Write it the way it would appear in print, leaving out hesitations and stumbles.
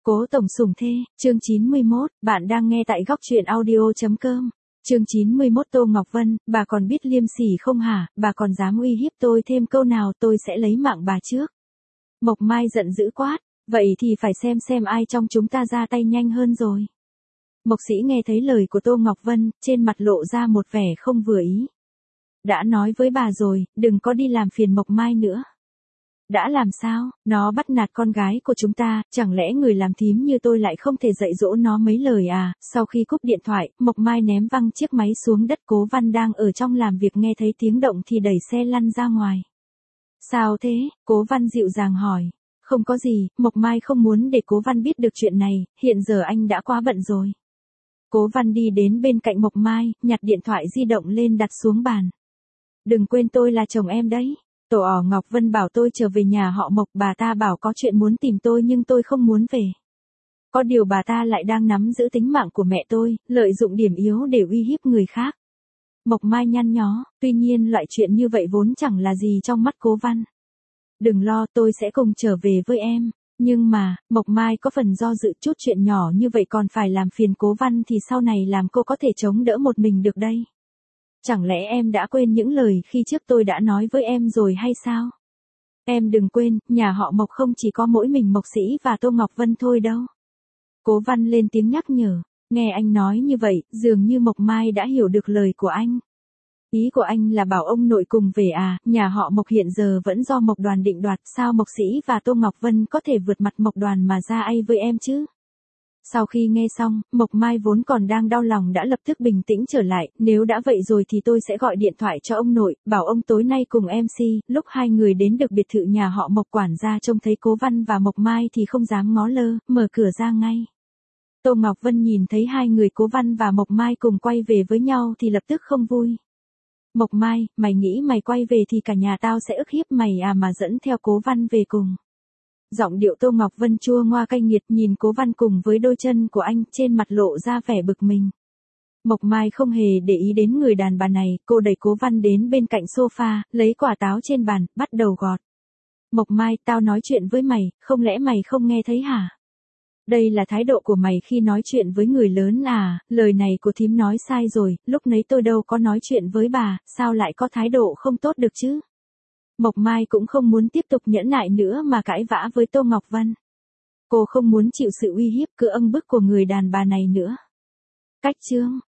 Cố tổng sủng thê, chương 91, bạn đang nghe tại góc truyện audio.com. Chương 91 Tô Ngọc Vân, bà còn biết liêm sỉ không hả, bà còn dám uy hiếp tôi thêm câu nào tôi sẽ lấy mạng bà trước. Mộc Mai giận dữ quát, vậy thì phải xem ai trong chúng ta ra tay nhanh hơn rồi. Mộc Sĩ nghe thấy lời của Tô Ngọc Vân, trên mặt lộ ra một vẻ không vừa ý. Đã nói với bà rồi, đừng có đi làm phiền Mộc Mai nữa. Đã làm sao, nó bắt nạt con gái của chúng ta, chẳng lẽ người làm thím như tôi lại không thể dạy dỗ nó mấy lời à? Sau khi cúp điện thoại, Mộc Mai ném văng chiếc máy xuống đất. Cố Văn đang ở trong làm việc nghe thấy tiếng động thì đẩy xe lăn ra ngoài. Sao thế? Cố Văn dịu dàng hỏi. Không có gì, Mộc Mai không muốn để Cố Văn biết được chuyện này, hiện giờ anh đã quá bận rồi. Cố Văn đi đến bên cạnh Mộc Mai, nhặt điện thoại di động lên đặt xuống bàn. Đừng quên tôi là chồng em đấy. Tổ Ngọc Vân bảo tôi trở về nhà họ Mộc, bà ta bảo có chuyện muốn tìm tôi nhưng tôi không muốn về. Có điều bà ta lại đang nắm giữ tính mạng của mẹ tôi, lợi dụng điểm yếu để uy hiếp người khác. Mộc Mai nhăn nhó, tuy nhiên loại chuyện như vậy vốn chẳng là gì trong mắt Cố Văn. Đừng lo, tôi sẽ cùng trở về với em. Nhưng mà, Mộc Mai có phần do dự, chút chuyện nhỏ như vậy còn phải làm phiền Cố Văn thì sau này làm cô có thể chống đỡ một mình được đây. Chẳng lẽ em đã quên những lời khi trước tôi đã nói với em rồi hay sao? Em đừng quên, nhà họ Mộc không chỉ có mỗi mình Mộc Sĩ và Tô Ngọc Vân thôi đâu. Cố Văn lên tiếng nhắc nhở, nghe anh nói như vậy, dường như Mộc Mai đã hiểu được lời của anh. Ý của anh là bảo ông nội cùng về à, nhà họ Mộc hiện giờ vẫn do Mộc Đoàn định đoạt, sao Mộc Sĩ và Tô Ngọc Vân có thể vượt mặt Mộc Đoàn mà ra ai với em chứ? Sau khi nghe xong, Mộc Mai vốn còn đang đau lòng đã lập tức bình tĩnh trở lại, nếu đã vậy rồi thì tôi sẽ gọi điện thoại cho ông nội, bảo ông tối nay cùng MC, lúc hai người đến được biệt thự nhà họ Mộc, quản gia trông thấy Cố Văn và Mộc Mai thì không dám ngó lơ, mở cửa ra ngay. Tô Ngọc Vân nhìn thấy hai người Cố Văn và Mộc Mai cùng quay về với nhau thì lập tức không vui. Mộc Mai, mày nghĩ mày quay về thì cả nhà tao sẽ ức hiếp mày à mà dẫn theo Cố Văn về cùng. Giọng điệu Tô Ngọc Vân chua ngoa cay nghiệt, nhìn Cố Văn cùng với đôi chân của anh, trên mặt lộ ra vẻ bực mình. Mộc Mai không hề để ý đến người đàn bà này, cô đẩy Cố Văn đến bên cạnh sofa, lấy quả táo trên bàn, bắt đầu gọt. Mộc Mai, tao nói chuyện với mày, không lẽ mày không nghe thấy hả? Đây là thái độ của mày khi nói chuyện với người lớn à, lời này của thím nói sai rồi, lúc nấy tôi đâu có nói chuyện với bà, sao lại có thái độ không tốt được chứ? Mộc Mai cũng không muốn tiếp tục nhẫn nại nữa mà cãi vã với Tô Ngọc Vân. Cô không muốn chịu sự uy hiếp cứ âng bức của người đàn bà này nữa. Cách chương